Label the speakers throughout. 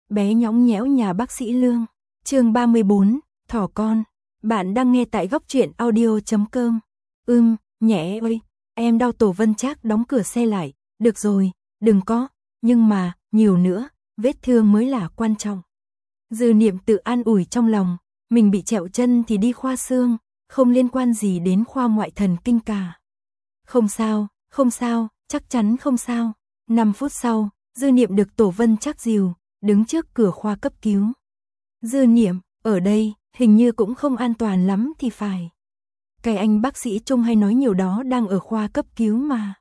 Speaker 1: bé nhõng nhẽo nhà bác sĩ Lương. Chương 34, thỏ con. Bạn đang nghe tại góc truyện audio.com. Nhẹ ơi, em đau. Tổ Vân Trác đóng cửa xe lại. Được rồi, đừng có, nhưng mà, nhiều nữa, vết thương mới là quan trọng. Dư Niệm tự an ủi trong lòng, mình bị trẹo chân thì đi khoa xương, không liên quan gì đến khoa ngoại thần kinh cả. Không sao, chắc chắn không sao. 5 phút sau, Dư Niệm được Tổ Vân Trác dìu, đứng trước cửa khoa cấp cứu. Dư Niệm, ở đây, hình như cũng không an toàn lắm thì phải. Cái anh bác sĩ Trung hay nói nhiều đó đang ở khoa cấp cứu mà.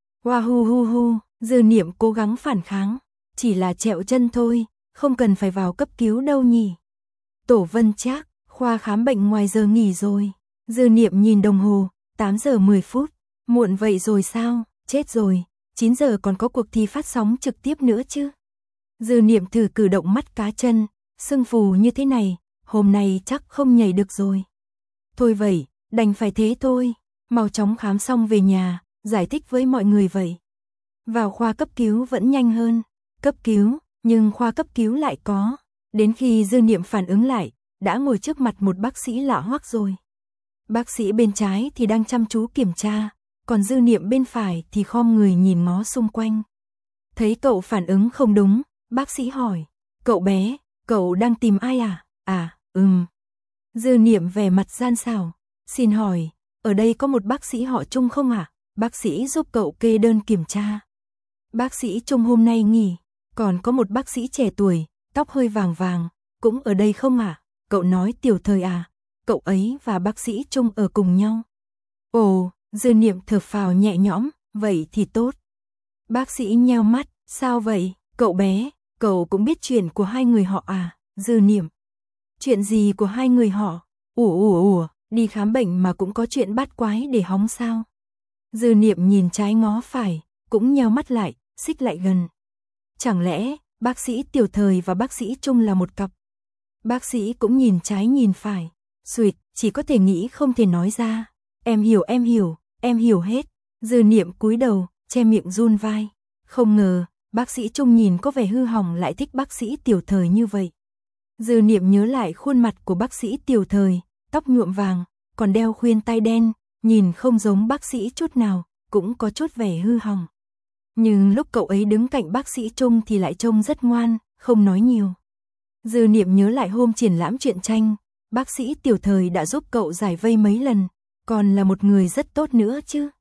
Speaker 1: Hu, Dư Niệm cố gắng phản kháng. Chỉ là trẹo chân thôi, không cần phải vào cấp cứu đâu nhỉ. Tổ Vân Trác, khoa khám bệnh ngoài giờ nghỉ rồi. Dư Niệm nhìn đồng hồ, 8 giờ 10 phút. Muộn vậy rồi sao? Chết rồi, 9 giờ còn có cuộc thi phát sóng trực tiếp nữa chứ. Dư Niệm thử cử động mắt cá chân, sưng phù như thế này, hôm nay chắc không nhảy được rồi. Thôi vậy, đành phải thế thôi, mau chóng khám xong về nhà, giải thích với mọi người vậy. Vào khoa cấp cứu vẫn nhanh hơn, cấp cứu, nhưng khoa cấp cứu lại có. Đến khi Dư Niệm phản ứng lại, đã ngồi trước mặt một bác sĩ lạ hoắc rồi. Bác sĩ bên trái thì đang chăm chú kiểm tra, còn Dư Niệm bên phải thì khom người nhìn ngó xung quanh. Thấy cậu phản ứng không đúng, bác sĩ hỏi, cậu bé, cậu đang tìm ai à? Dư Niệm vẻ mặt gian xảo, xin hỏi, ở đây có một bác sĩ họ Trung không ạ? Bác sĩ giúp cậu kê đơn kiểm tra. Bác sĩ Trung hôm nay nghỉ, còn có một bác sĩ trẻ tuổi, tóc hơi vàng vàng, cũng ở đây không ạ? Cậu nói Tiểu Thời à? Cậu ấy và bác sĩ Trung ở cùng nhau. Ồ, Dư Niệm thở phào nhẹ nhõm, vậy thì tốt. Bác sĩ nheo mắt, sao vậy, cậu bé, cậu cũng biết chuyện của hai người họ à? Dư Niệm, chuyện gì của hai người họ? Ủa, đi khám bệnh mà cũng có chuyện bát quái để hóng sao? Dư Niệm nhìn trái ngó phải, cũng nheo mắt lại, xích lại gần. Chẳng lẽ, bác sĩ Tiểu Thời và bác sĩ Trung là một cặp? Bác sĩ cũng nhìn trái nhìn phải, suýt, chỉ có thể nghĩ không thể nói ra. Em hiểu hết. Dư Niệm cúi đầu, che miệng run vai. Không ngờ, bác sĩ Trung nhìn có vẻ hư hỏng lại thích bác sĩ Tiểu Thời như vậy. Dư Niệm nhớ lại khuôn mặt của bác sĩ Tiểu Thời, tóc nhuộm vàng, còn đeo khuyên tai đen, nhìn không giống bác sĩ chút nào, cũng có chút vẻ hư hỏng. Nhưng lúc cậu ấy đứng cạnh bác sĩ Trung thì lại trông rất ngoan, không nói nhiều. Dư Niệm nhớ lại hôm triển lãm truyện tranh, bác sĩ Tiểu Thời đã giúp cậu giải vây mấy lần, còn là một người rất tốt nữa chứ.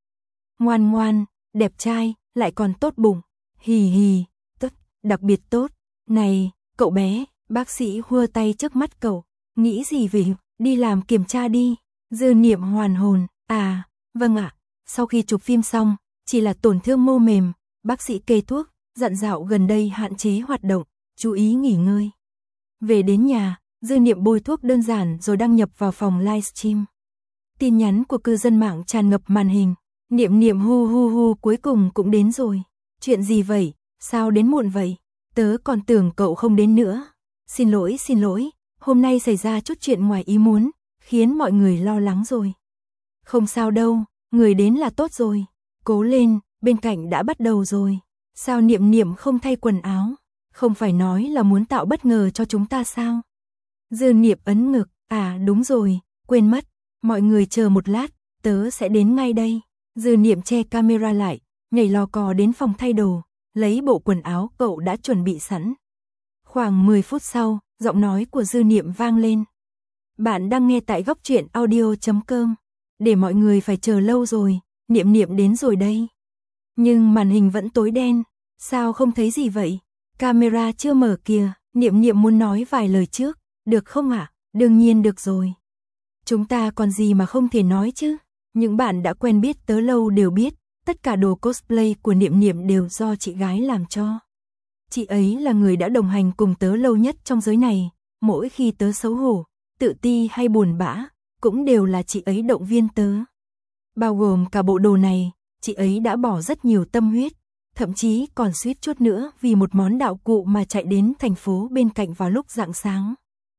Speaker 1: Ngoan, đẹp trai, lại còn tốt bụng. Hì, tốt, đặc biệt tốt. Này, cậu bé, bác sĩ hua tay trước mắt cậu, nghĩ gì về, đi làm kiểm tra đi. Dư Niệm hoàn hồn, vâng ạ. Sau khi chụp phim xong, chỉ là tổn thương mô mềm, bác sĩ kê thuốc, dặn dạo gần đây hạn chế hoạt động, chú ý nghỉ ngơi. Về đến nhà, Dư Niệm bôi thuốc đơn giản rồi đăng nhập vào phòng livestream. Tin nhắn của cư dân mạng tràn ngập màn hình. Niệm hu cuối cùng cũng đến rồi. Chuyện gì vậy? Sao đến muộn vậy? Tớ còn tưởng cậu không đến nữa. Xin lỗi, hôm nay xảy ra chút chuyện ngoài ý muốn, khiến mọi người lo lắng rồi. Không sao đâu, người đến là tốt rồi. Cố lên, bên cạnh đã bắt đầu rồi. Sao Niệm không thay quần áo? Không phải nói là muốn tạo bất ngờ cho chúng ta sao? Dư Niệm ấn ngực, đúng rồi, quên mất. Mọi người chờ một lát, tớ sẽ đến ngay đây. Dư Niệm che camera lại, nhảy lò cò đến phòng thay đồ, lấy bộ quần áo cậu đã chuẩn bị sẵn. Khoảng 10 phút sau, giọng nói của Dư Niệm vang lên. Bạn đang nghe tại góc truyện audio.com. Để mọi người phải chờ lâu rồi, Niệm đến rồi đây. Nhưng màn hình vẫn tối đen, sao không thấy gì vậy? Camera chưa mở kìa, Niệm muốn nói vài lời trước, được không ạ? Đương nhiên được rồi. Chúng ta còn gì mà không thể nói chứ? Những bạn đã quen biết tớ lâu đều biết, tất cả đồ cosplay của Niệm đều do chị gái làm cho. Chị ấy là người đã đồng hành cùng tớ lâu nhất trong giới này, mỗi khi tớ xấu hổ, tự ti hay buồn bã, cũng đều là chị ấy động viên tớ. Bao gồm cả bộ đồ này, chị ấy đã bỏ rất nhiều tâm huyết, thậm chí còn suýt chút nữa vì một món đạo cụ mà chạy đến thành phố bên cạnh vào lúc rạng sáng.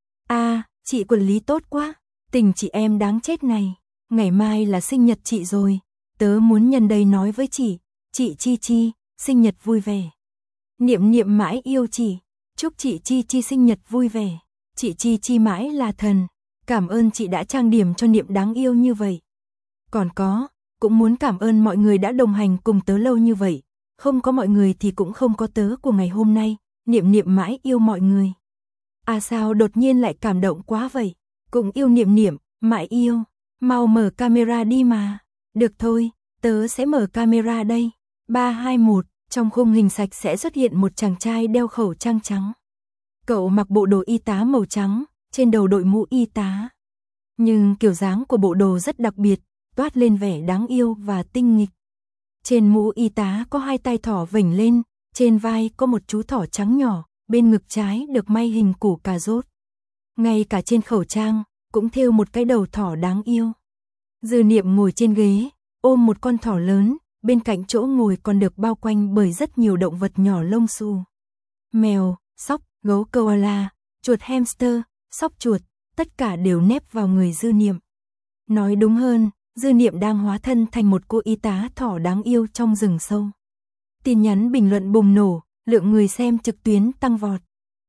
Speaker 1: Chị quản lý tốt quá, tình chị em đáng chết này. Ngày mai là sinh nhật chị rồi, tớ muốn nhân đây nói với chị Chi, sinh nhật vui vẻ. Niệm mãi yêu chị, Chúc chị Chi Chi sinh nhật vui vẻ. Chị Chi Chi mãi là thần. Cảm ơn chị đã trang điểm cho Niệm đáng yêu như vậy. Còn cũng muốn cảm ơn mọi người đã đồng hành cùng tớ lâu như vậy. Không có mọi người thì cũng không có tớ của ngày hôm nay. Niệm Niệm mãi yêu mọi người. À sao đột nhiên lại cảm động quá vậy? Cũng yêu Niệm Niệm, mãi yêu. Mau mở camera đi mà. Được thôi, tớ sẽ mở camera đây. 3, 2, 1, trong khung hình sạch sẽ xuất hiện một chàng trai đeo khẩu trang trắng. Cậu mặc bộ đồ y tá màu trắng, trên đầu đội mũ y tá. Nhưng kiểu dáng của bộ đồ rất đặc biệt, toát lên vẻ đáng yêu và tinh nghịch. Trên mũ y tá có 2 tay thỏ vểnh lên, trên vai có một chú thỏ trắng nhỏ, bên ngực trái được may hình củ cà rốt. Ngay cả trên khẩu trang, cũng thêu một cái đầu thỏ đáng yêu. Dư Niệm ngồi trên ghế, ôm một con thỏ lớn, bên cạnh chỗ ngồi còn được bao quanh bởi rất nhiều động vật nhỏ lông xù. Mèo, sóc, gấu koala, chuột hamster, sóc chuột, tất cả đều nép vào người Dư Niệm. Nói đúng hơn, Dư Niệm đang hóa thân thành một cô y tá thỏ đáng yêu trong rừng sâu. Tin nhắn bình luận bùng nổ, lượng người xem trực tuyến tăng vọt.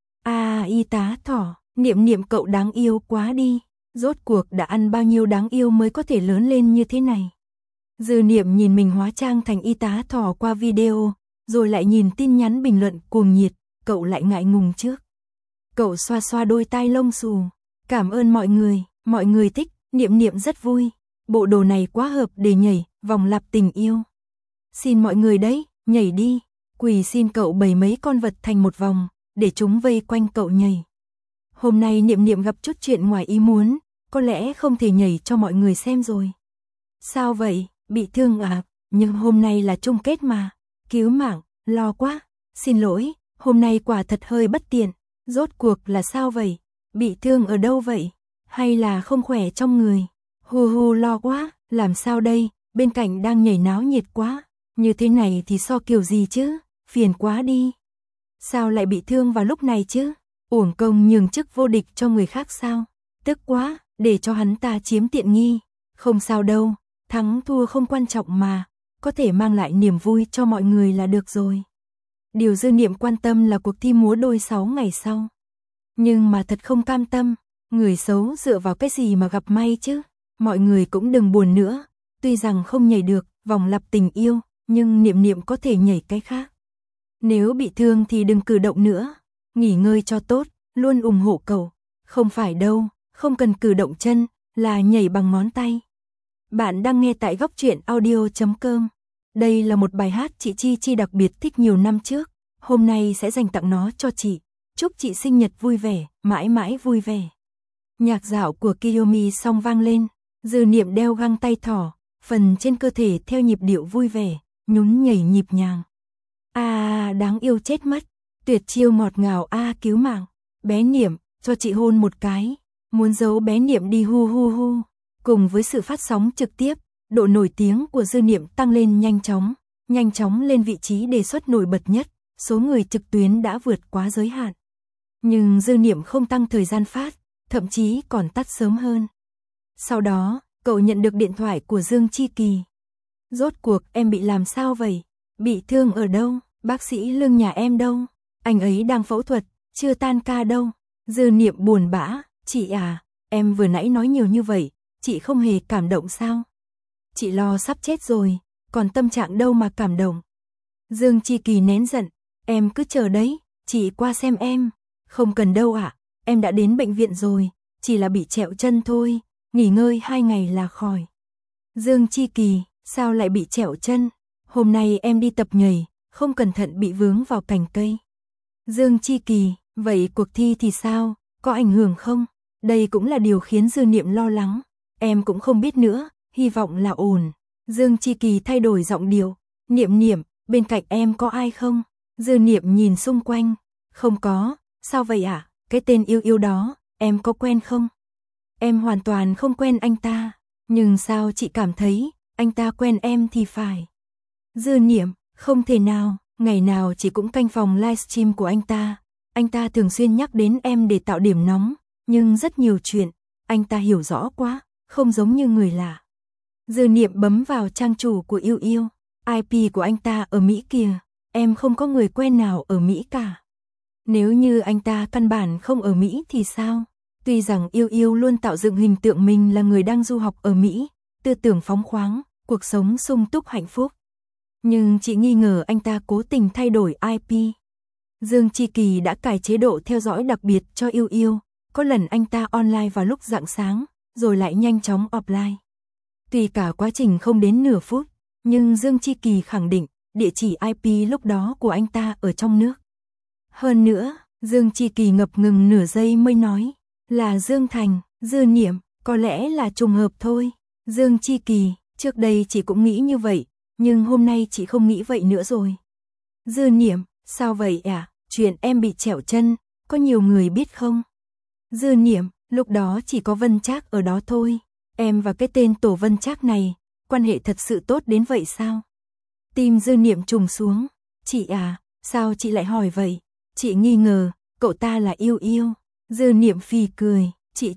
Speaker 1: Y tá thỏ, Niệm Niệm cậu đáng yêu quá đi. Rốt cuộc đã ăn bao nhiêu đáng yêu mới có thể lớn lên như thế này. Dư Niệm nhìn mình hóa trang thành y tá thỏ qua video, rồi lại nhìn tin nhắn bình luận cuồng nhiệt, cậu lại ngại ngùng trước. Cậu xoa xoa đôi tai lông xù. Cảm ơn mọi người thích, Niệm Niệm rất vui. Bộ đồ này quá hợp để nhảy, vòng lặp tình yêu. Xin mọi người đấy, nhảy đi. Quỳ xin cậu bày mấy con vật thành một vòng, để chúng vây quanh cậu nhảy. Hôm nay Niệm Niệm gặp chút chuyện ngoài ý muốn, có lẽ không thể nhảy cho mọi người xem rồi. Sao vậy, bị thương à? Nhưng hôm nay là chung kết mà. Cứu mạng, lo quá. Xin lỗi, hôm nay quả thật hơi bất tiện. Rốt cuộc là sao vậy? Bị thương ở đâu vậy? Hay là không khỏe trong người? Hu lo quá, làm sao đây? Bên cạnh đang nhảy náo nhiệt quá. Như thế này thì so kiểu gì chứ? Phiền quá đi. Sao lại bị thương vào lúc này chứ? Uổng công nhường chức vô địch cho người khác sao? Tức quá, để cho hắn ta chiếm tiện nghi. Không sao đâu, thắng thua không quan trọng mà, có thể mang lại niềm vui cho mọi người là được rồi. Điều Dư Niệm quan tâm là cuộc thi múa đôi 6 ngày sau. Nhưng mà thật không cam tâm, người xấu dựa vào cái gì mà gặp may chứ? Mọi người cũng đừng buồn nữa, tuy rằng không nhảy được vòng lặp tình yêu, nhưng Niệm Niệm có thể nhảy cái khác. Nếu bị thương thì đừng cử động nữa, nghỉ ngơi cho tốt, luôn ủng hộ cậu. Không phải đâu, không cần cử động chân, là nhảy bằng ngón tay. Bạn đang nghe tại Góc Truyện Audio.com. Đây là một bài hát chị Chi Chi đặc biệt thích nhiều năm trước, hôm nay sẽ dành tặng nó cho chị. Chúc chị sinh nhật vui vẻ, mãi mãi vui vẻ. Nhạc dạo của Kiyomi song vang lên, Dư Niệm đeo găng tay thỏ, phần trên cơ thể theo nhịp điệu vui vẻ, nhún nhảy nhịp nhàng. Đáng yêu chết mất, tuyệt chiêu ngọt ngào cứu mạng. Bé Niệm, cho chị hôn một cái, muốn giấu bé Niệm đi hu. Cùng với sự phát sóng trực tiếp, độ nổi tiếng của Dư Niệm tăng lên nhanh chóng lên vị trí đề xuất nổi bật nhất, số người trực tuyến đã vượt quá giới hạn. Nhưng Dư Niệm không tăng thời gian phát, thậm chí còn tắt sớm hơn. Sau đó, cậu nhận được điện thoại của Dương Chi Kỳ. Rốt cuộc em bị làm sao vậy? Bị thương ở đâu? Bác sĩ Lương nhà em đâu? Anh ấy đang phẫu thuật, chưa tan ca đâu. Dư Niệm buồn bã, chị à, em vừa nãy nói nhiều như vậy, chị không hề cảm động sao? Chị lo sắp chết rồi, còn tâm trạng đâu mà cảm động. Dương Chi Kỳ nén giận, em cứ chờ đấy, chị qua xem em. Không cần đâu ạ, em đã đến bệnh viện rồi, chỉ là bị trẹo chân thôi, nghỉ ngơi 2 ngày là khỏi. Dương Chi Kỳ, sao lại bị trẹo chân? Hôm nay em đi tập nhảy, không cẩn thận bị vướng vào cành cây. Dương Chi Kỳ, vậy cuộc thi thì sao, có ảnh hưởng không? Đây cũng là điều khiến Dư Niệm lo lắng. Em cũng không biết nữa, hy vọng là ổn. Dương Chi Kỳ thay đổi giọng điệu. Niệm, bên cạnh em có ai không? Dư Niệm nhìn xung quanh. Không có, sao vậy ạ? Cái tên yêu đó, em có quen không? Em hoàn toàn không quen anh ta. Nhưng sao chị cảm thấy, anh ta quen em thì phải. Dư Niệm, không thể nào, ngày nào chị cũng canh phòng livestream của anh ta. Anh ta thường xuyên nhắc đến em để tạo điểm nóng, nhưng rất nhiều chuyện, anh ta hiểu rõ quá, không giống như người lạ. Dư Niệm bấm vào trang chủ của Yêu Yêu, IP của anh ta ở Mỹ kìa, em không có người quen nào ở Mỹ cả. Nếu như anh ta căn bản không ở Mỹ thì sao? Tuy rằng Yêu Yêu luôn tạo dựng hình tượng mình là người đang du học ở Mỹ, tư tưởng phóng khoáng, cuộc sống sung túc hạnh phúc. Nhưng chị nghi ngờ anh ta cố tình thay đổi IP. Dương Chi Kỳ đã cài chế độ theo dõi đặc biệt cho Yêu Yêu, có lần anh ta online vào lúc rạng sáng, rồi lại nhanh chóng offline. Tuy cả quá trình không đến nửa phút, nhưng Dương Chi Kỳ khẳng định địa chỉ IP lúc đó của anh ta ở trong nước. Hơn nữa, Dương Chi Kỳ ngập ngừng nửa giây mới nói, là Dương Thành, Dư Niệm, có lẽ là trùng hợp thôi. Dương Chi Kỳ, trước đây chị cũng nghĩ như vậy, nhưng hôm nay chị không nghĩ vậy nữa rồi. Dư Niệm, sao vậy ạ? Chuyện em bị trẹo chân, có nhiều người biết không? Dư Niệm, lúc đó chỉ có Vân Trác ở đó thôi. Em và cái tên Tổ Vân Trác này, quan hệ thật sự tốt đến vậy sao? Tim Dư Niệm trùng xuống. Chị à, sao chị lại hỏi vậy? Chị nghi ngờ, cậu ta là Yêu Yêu. Dư Niệm phì cười, chị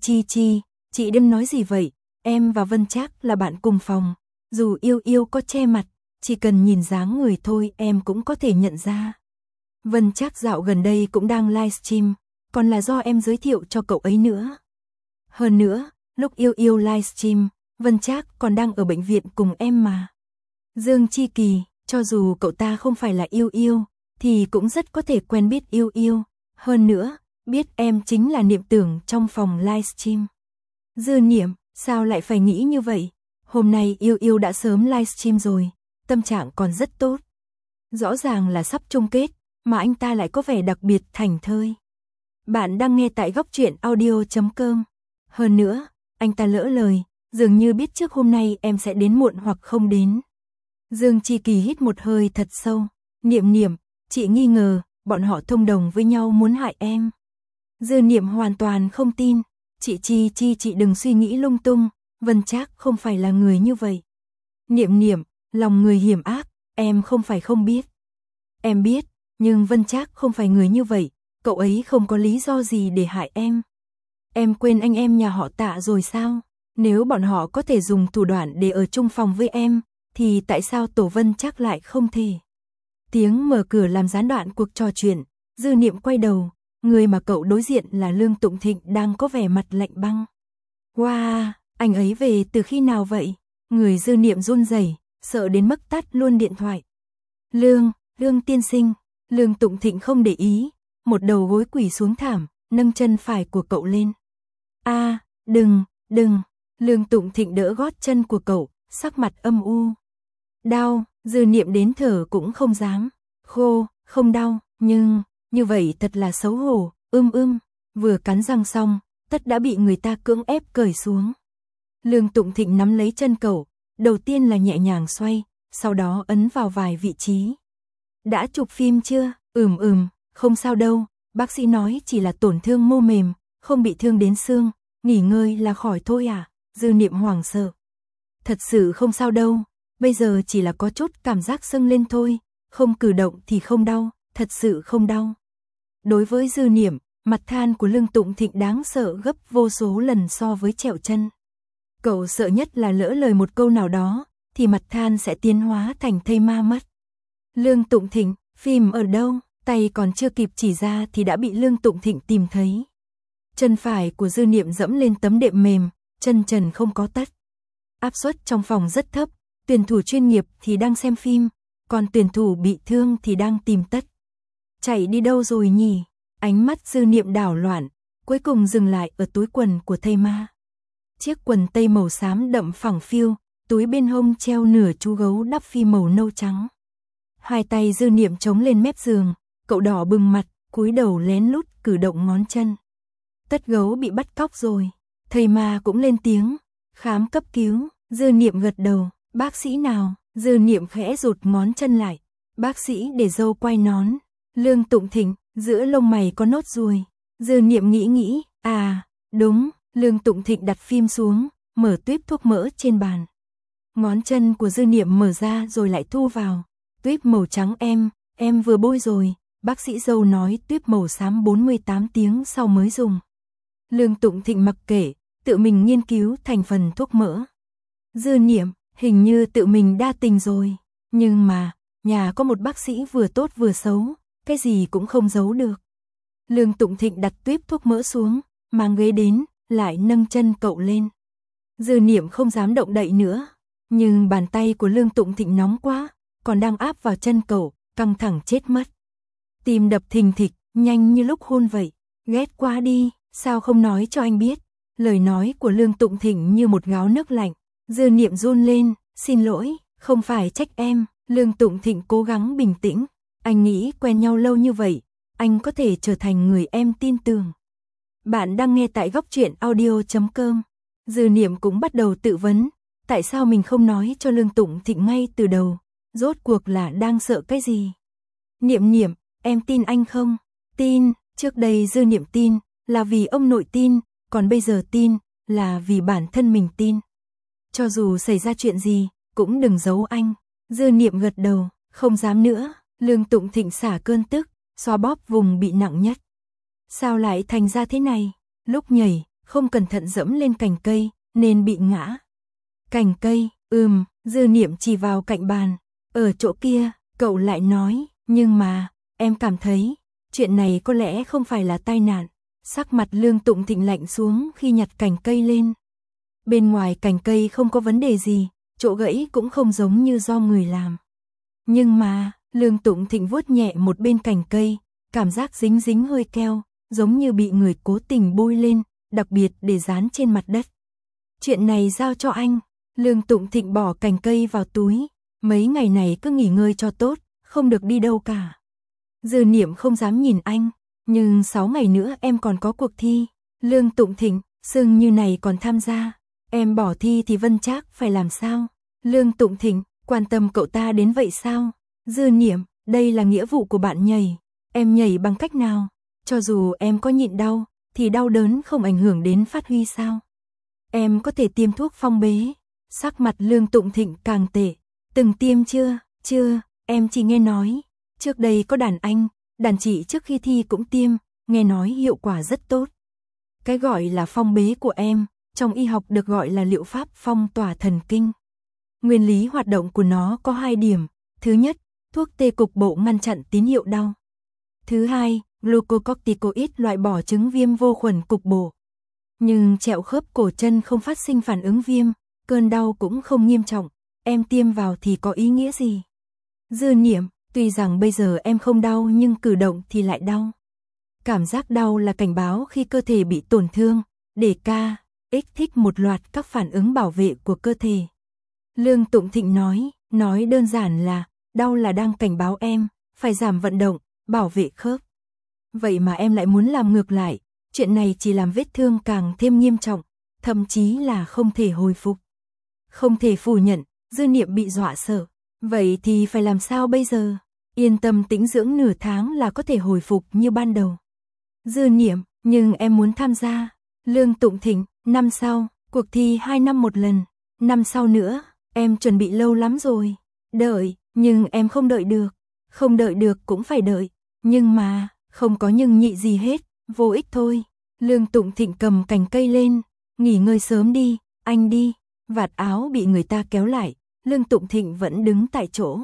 Speaker 1: chị đừng nói gì vậy, em và Vân Trác là bạn cùng phòng. Dù Yêu Yêu có che mặt, chỉ cần nhìn dáng người thôi em cũng có thể nhận ra. Vân Trác dạo gần đây cũng đang livestream, còn là do em giới thiệu cho cậu ấy nữa. Hơn nữa, lúc Yêu Yêu livestream, Vân Trác còn đang ở bệnh viện cùng em mà. Dương Chi Kỳ, cho dù cậu ta không phải là Yêu Yêu, thì cũng rất có thể quen biết Yêu Yêu. Hơn nữa, biết em chính là Niệm Tưởng trong phòng livestream. Dư Niệm, sao lại phải nghĩ như vậy? Hôm nay Yêu Yêu đã sớm livestream rồi, tâm trạng còn rất tốt. Rõ ràng là sắp chung kết, mà anh ta lại có vẻ đặc biệt thảnh thơi. Bạn đang nghe tại góc truyện audio.com. Hơn nữa, anh ta lỡ lời, dường như biết trước hôm nay em sẽ đến muộn hoặc không đến. Dương Chi Kỳ hít một hơi thật sâu. Niệm, chị nghi ngờ, bọn họ thông đồng với nhau muốn hại em. Dư Niệm hoàn toàn không tin. Chị đừng suy nghĩ lung tung, Vân Trác không phải là người như vậy. Niệm, lòng người hiểm ác, em không phải không biết. Em biết, nhưng Vân Trác không phải người như vậy, cậu ấy không có lý do gì để hại em. Em quên anh em nhà họ Tạ rồi sao? Nếu bọn họ có thể dùng thủ đoạn để ở chung phòng với em, thì tại sao Tổ Vân Trác lại không thể? Tiếng mở cửa làm gián đoạn cuộc trò chuyện, Dư Niệm quay đầu, người mà cậu đối diện là Lương Tụng Thịnh đang có vẻ mặt lạnh băng. Wow, anh ấy về từ khi nào vậy? Người Dư Niệm run rẩy, sợ đến mức tắt luôn điện thoại. Lương tiên sinh, Lương Tụng Thịnh không để ý, một đầu gối quỳ xuống thảm, nâng chân phải của cậu lên. Đừng, Lương Tụng Thịnh đỡ gót chân của cậu, sắc mặt âm u. Đau, Dư Niệm đến thở cũng không dám. Không đau, nhưng, như vậy thật là xấu hổ, vừa cắn răng xong, tất đã bị người ta cưỡng ép cởi xuống. Lương Tụng Thịnh nắm lấy chân cậu, đầu tiên là nhẹ nhàng xoay, sau đó ấn vào vài vị trí. Đã chụp phim chưa? Không sao đâu, bác sĩ nói chỉ là tổn thương mô mềm, không bị thương đến xương, nghỉ ngơi là khỏi thôi à? Dư Niệm hoảng sợ. Thật sự không sao đâu, bây giờ chỉ là có chút cảm giác sưng lên thôi, không cử động thì không đau, thật sự không đau. Đối với Dư Niệm, mặt than của Lương Tụng Thịnh đáng sợ gấp vô số lần so với trẹo chân. Cậu sợ nhất là lỡ lời một câu nào đó, thì mặt than sẽ tiến hóa thành thây ma mất. Lương Tụng Thịnh, phim ở đâu? Tay còn chưa kịp chỉ ra thì đã bị Lương Tụng Thịnh tìm thấy. Chân phải của Dư Niệm dẫm lên tấm đệm mềm, chân trần không có tất. Áp suất trong phòng rất thấp, tuyển thủ chuyên nghiệp thì đang xem phim, còn tuyển thủ bị thương thì đang tìm tất. Chạy đi đâu rồi nhỉ? Ánh mắt Dư Niệm đảo loạn, cuối cùng dừng lại ở túi quần của thây ma. Chiếc quần tây màu xám đậm phẳng phiu, túi bên hông treo nửa chú gấu đắp phi màu nâu trắng. Hai tay Dư Niệm chống lên mép giường, cậu đỏ bừng mặt, cúi đầu lén lút cử động ngón chân. Tất gấu bị bắt cóc rồi. Thầy ma cũng lên tiếng, khám cấp cứu. Dư Niệm gật đầu, bác sĩ nào? Dư Niệm khẽ rụt ngón chân lại. Bác sĩ để dâu quay nón. Lương Tụng Thịnh, giữa lông mày có nốt ruồi. Dư Niệm nghĩ, đúng. Lương Tụng Thịnh đặt phim xuống, mở tuýp thuốc mỡ trên bàn. Ngón chân của Dư Niệm mở ra rồi lại thu vào. Tuýp màu trắng em vừa bôi rồi. Bác sĩ dâu nói tuýp màu xám 48 tiếng sau mới dùng. Lương Tụng Thịnh mặc kệ, tự mình nghiên cứu thành phần thuốc mỡ. Dư Niệm, hình như tự mình đa tình rồi. Nhưng mà, nhà có một bác sĩ vừa tốt vừa xấu, cái gì cũng không giấu được. Lương Tụng Thịnh đặt tuýp thuốc mỡ xuống, mang ghế đến, lại nâng chân cậu lên. Dư Niệm không dám động đậy nữa, nhưng bàn tay của Lương Tụng Thịnh nóng quá, còn đang áp vào chân cậu, căng thẳng chết mất. Tim đập thình thịch, nhanh như lúc hôn vậy. Ghét quá đi, sao không nói cho anh biết? Lời nói của Lương Tụng Thịnh như một gáo nước lạnh. Dư Niệm run lên, xin lỗi, không phải trách em. Lương Tụng Thịnh cố gắng bình tĩnh. Anh nghĩ quen nhau lâu như vậy, anh có thể trở thành người em tin tưởng. Bạn đang nghe tại góc truyện audio.com. Dư Niệm cũng bắt đầu tự vấn, tại sao mình không nói cho Lương Tụng Thịnh ngay từ đầu, rốt cuộc là đang sợ cái gì? Niệm Niệm, em tin anh không? Tin, trước đây Dư Niệm tin, là vì ông nội tin, còn bây giờ tin, là vì bản thân mình tin. Cho dù xảy ra chuyện gì, cũng đừng giấu anh. Dư Niệm gật đầu, không dám nữa. Lương Tụng Thịnh xả cơn tức, xoa bóp vùng bị nặng nhất. Sao lại thành ra thế này? Lúc nhảy, không cẩn thận dẫm lên cành cây, nên bị ngã. Cành cây, Dư Niệm chỉ vào cạnh bàn. Ở chỗ kia, cậu lại nói, nhưng mà, em cảm thấy, chuyện này có lẽ không phải là tai nạn. Sắc mặt Lương Tụng Thịnh lạnh xuống khi nhặt cành cây lên. Bên ngoài cành cây không có vấn đề gì, chỗ gãy cũng không giống như do người làm. Nhưng mà, Lương Tụng Thịnh vuốt nhẹ một bên cành cây, cảm giác dính dính hơi keo, giống như bị người cố tình bôi lên, đặc biệt để dán trên mặt đất. Chuyện này giao cho anh. Lương Tụng Thịnh bỏ cành cây vào túi. Mấy ngày này cứ nghỉ ngơi cho tốt, không được đi đâu cả. Dư Niệm không dám nhìn anh, nhưng 6 ngày nữa em còn có cuộc thi. Lương Tụng Thịnh, sưng như này còn tham gia. Em bỏ thi thì Vân Trác phải làm sao? Lương Tụng Thịnh, quan tâm cậu ta đến vậy sao? Dư Niệm, đây là nghĩa vụ của bạn nhảy. Em nhảy bằng cách nào? Cho dù em có nhịn đau, thì đau đớn không ảnh hưởng đến phát huy sao? Em có thể tiêm thuốc phong bế. Sắc mặt Lương Tụng Thịnh càng tệ. Từng tiêm chưa? Chưa, em chỉ nghe nói. Trước đây có đàn anh, đàn chị trước khi thi cũng tiêm, nghe nói hiệu quả rất tốt. Cái gọi là phong bế của em, trong y học được gọi là liệu pháp phong tỏa thần kinh. Nguyên lý hoạt động của nó có 2 điểm. Thứ nhất, thuốc tê cục bộ ngăn chặn tín hiệu đau. Thứ hai, glucocorticoid loại bỏ chứng viêm vô khuẩn cục bộ. Nhưng trẹo khớp cổ chân không phát sinh phản ứng viêm, cơn đau cũng không nghiêm trọng, em tiêm vào thì có ý nghĩa gì? Dư Niệm, tuy rằng bây giờ em không đau nhưng cử động thì lại đau. Cảm giác đau là cảnh báo khi cơ thể bị tổn thương, để kích thích một loạt các phản ứng bảo vệ của cơ thể. Lương Tụng Thịnh nói đơn giản là, đau là đang cảnh báo em, phải giảm vận động, bảo vệ khớp. Vậy mà em lại muốn làm ngược lại, chuyện này chỉ làm vết thương càng thêm nghiêm trọng, thậm chí là không thể hồi phục. Không thể phủ nhận, Dư Niệm bị dọa sợ. Vậy thì phải làm sao bây giờ? Yên tâm tĩnh dưỡng nửa tháng là có thể hồi phục như ban đầu. Dư Niệm, nhưng em muốn tham gia. Lương Tụng Thịnh, năm sau, cuộc thi 2 năm một lần. Năm sau nữa, em chuẩn bị lâu lắm rồi. Đợi, nhưng em không đợi được. Không đợi được cũng phải đợi. Nhưng mà, không có nhưng nhị gì hết, vô ích thôi. Lương Tụng Thịnh cầm cành cây lên. Nghỉ ngơi sớm đi, anh đi. Vạt áo bị người ta kéo lại. Lương Tụng Thịnh vẫn đứng tại chỗ.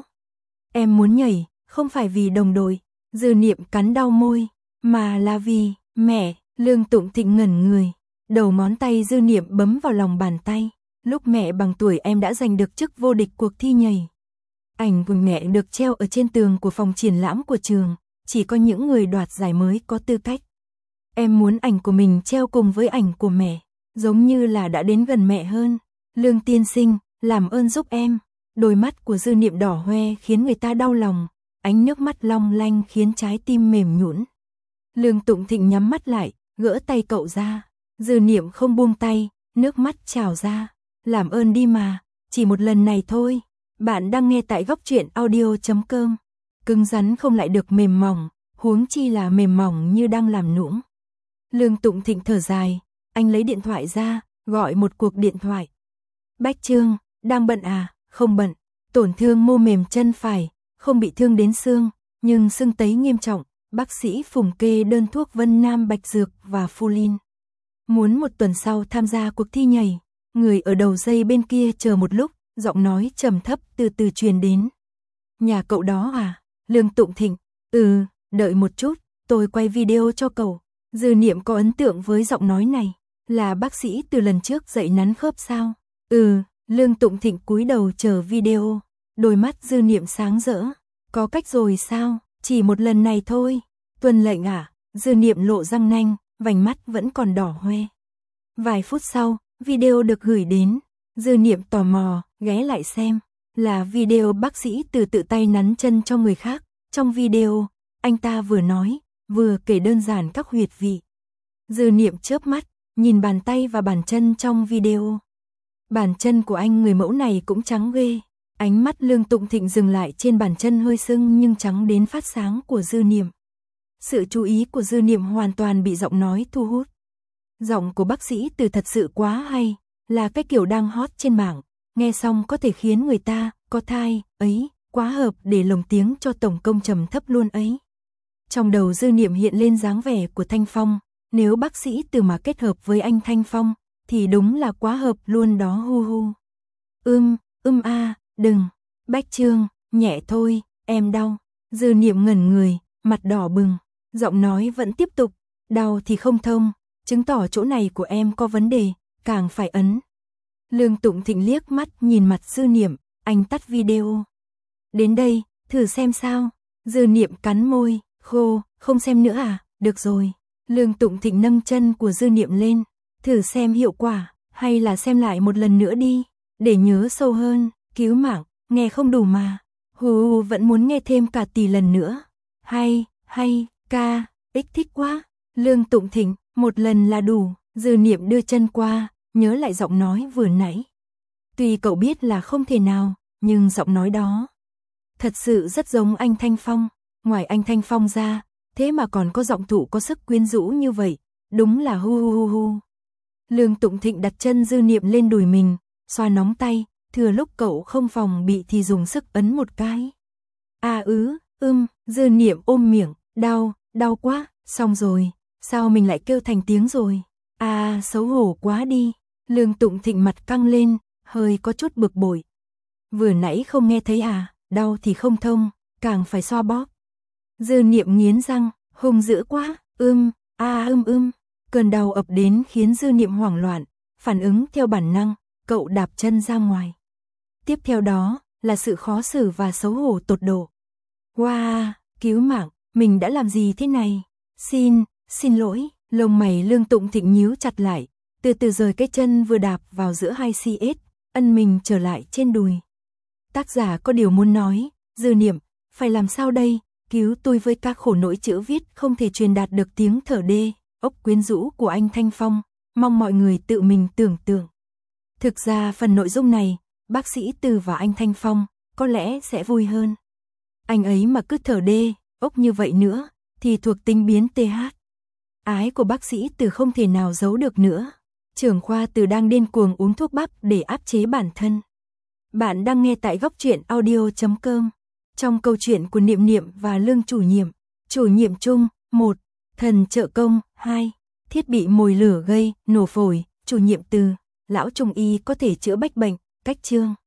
Speaker 1: Em muốn nhảy, không phải vì đồng đội. Dư Niệm cắn đau môi, mà là vì mẹ. Lương Tụng Thịnh ngẩn người. Đầu ngón tay Dư Niệm bấm vào lòng bàn tay. Lúc mẹ bằng tuổi em đã giành được chức vô địch cuộc thi nhảy. Ảnh của mẹ được treo ở trên tường của phòng triển lãm của trường. Chỉ có những người đoạt giải mới có tư cách. Em muốn ảnh của mình treo cùng với ảnh của mẹ. Giống như là đã đến gần mẹ hơn. Lương tiên sinh, làm ơn giúp em. Đôi mắt của Dư Niệm đỏ hoe khiến người ta đau lòng. Ánh nước mắt long lanh khiến trái tim mềm nhũn. Lương Tụng Thịnh nhắm mắt lại, gỡ tay cậu ra. Dư Niệm không buông tay, nước mắt trào ra. Làm ơn đi mà, chỉ một lần này thôi. Bạn đang nghe tại góc truyện audio.com. Cứng rắn không lại được mềm mỏng, huống chi là mềm mỏng như đang làm nũng. Lương Tụng Thịnh thở dài, anh lấy điện thoại ra, gọi một cuộc điện thoại. Bách Trương, đang bận à? Không bận. Tổn thương mô mềm chân phải, không bị thương đến xương, nhưng sưng tấy nghiêm trọng. Bác sĩ Phùng kê đơn thuốc Vân Nam Bạch Dược và Fulin. Muốn một tuần sau tham gia cuộc thi nhảy. Người ở đầu dây bên kia chờ một lúc, giọng nói trầm thấp từ từ truyền đến. Nhà cậu đó à? Lương Tụng Thịnh, đợi một chút, tôi quay video cho cậu. Dư Niệm có ấn tượng với giọng nói này. Là bác sĩ từ lần trước dạy nắn khớp sao? Lương Tụng Thịnh cúi đầu chờ video. Đôi mắt Dư Niệm sáng rỡ. Có cách rồi sao? Chỉ một lần này thôi. Tuân lệnh à? Dư Niệm lộ răng nanh, vành mắt vẫn còn đỏ hoe. Vài phút sau, video được gửi đến. Dư Niệm tò mò, ghé lại xem. Là video bác sĩ từ tự tay nắn chân cho người khác. Trong video, anh ta vừa nói, vừa kể đơn giản các huyệt vị. Dư Niệm chớp mắt, nhìn bàn tay và bàn chân trong video. Bàn chân của anh người mẫu này cũng trắng ghê. Ánh mắt Lương Tụng Thịnh dừng lại trên bàn chân hơi sưng nhưng trắng đến phát sáng của Dư Niệm. Sự chú ý của Dư Niệm hoàn toàn bị giọng nói thu hút. Giọng của bác sĩ từ thật sự quá hay, là cái kiểu đang hot trên mạng, nghe xong có thể khiến người ta có thai, ấy, quá hợp để lồng tiếng cho tổng công trầm thấp luôn ấy. Trong đầu Dư Niệm hiện lên dáng vẻ của Thanh Phong, nếu bác sĩ từ mà kết hợp với anh Thanh Phong, thì đúng là quá hợp luôn đó hu hu. Đừng, Bách Trương, nhẹ thôi, em đau. Dư Niệm ngẩn người, mặt đỏ bừng, giọng nói vẫn tiếp tục, đau thì không thông, chứng tỏ chỗ này của em có vấn đề, càng phải ấn. Lương Tụng Thịnh liếc mắt nhìn mặt Dư Niệm, anh tắt video. Đến đây, thử xem sao. Dư Niệm cắn môi, khô, không xem nữa à, được rồi. Lương Tụng Thịnh nâng chân của Dư Niệm lên, thử xem hiệu quả, hay là xem lại một lần nữa đi, để nhớ sâu hơn, cứu mạng, nghe không đủ mà. Hù vẫn muốn nghe thêm cả tỷ lần nữa. Hay, ca, ích thích quá. Lương Tụng Thịnh, một lần là đủ. Dư Niệm đưa chân qua, nhớ lại giọng nói vừa nãy. Tuy cậu biết là không thể nào, nhưng giọng nói đó thật sự rất giống anh Thanh Phong. Ngoài anh Thanh Phong ra, thế mà còn có giọng thủ có sức quyến rũ như vậy, đúng là hu. Lương Tụng Thịnh đặt chân Dư Niệm lên đùi mình, xoa nóng tay, thừa lúc cậu không phòng bị thì dùng sức ấn một cái. Dư Niệm ôm miệng, đau quá, xong rồi, sao mình lại kêu thành tiếng rồi? Xấu hổ quá đi. Lương Tụng Thịnh mặt căng lên, hơi có chút bực bội. Vừa nãy không nghe thấy à, đau thì không thông, càng phải xoa bóp. Dư Niệm nghiến răng, hung dữ quá, Cơn đau ập đến khiến Dư Niệm hoảng loạn, phản ứng theo bản năng, cậu đạp chân ra ngoài. Tiếp theo đó là sự khó xử và xấu hổ tột độ. Cứu mạng, mình đã làm gì thế này? Xin lỗi, lông mày Lương Tụng Thịnh nhíu chặt lại, từ từ rời cái chân vừa đạp vào giữa hai CS, ân mình trở lại trên đùi. Tác giả có điều muốn nói, Dư Niệm, phải làm sao đây? Cứu tôi với các khổ nỗi chữ viết không thể truyền đạt được tiếng thở đê, ốc quyến rũ của anh Thanh Phong, mong mọi người tự mình tưởng tượng. Thực ra phần nội dung này, bác sĩ Từ và anh Thanh Phong có lẽ sẽ vui hơn. Anh ấy mà cứ thở đê, ốc như vậy nữa, thì thuộc tính biến TH. Ái của bác sĩ Từ không thể nào giấu được nữa. Trưởng khoa Từ đang điên cuồng uống thuốc bắc để áp chế bản thân. Bạn đang nghe tại Góc Truyện Audio.com. Trong câu chuyện của Niệm Niệm và Lương chủ nhiệm chung, 1. Thần trợ công, 2. Thiết bị mồi lửa gây, nổ phổi, chủ nhiệm Từ, lão trung y có thể chữa bách bệnh, cách chương.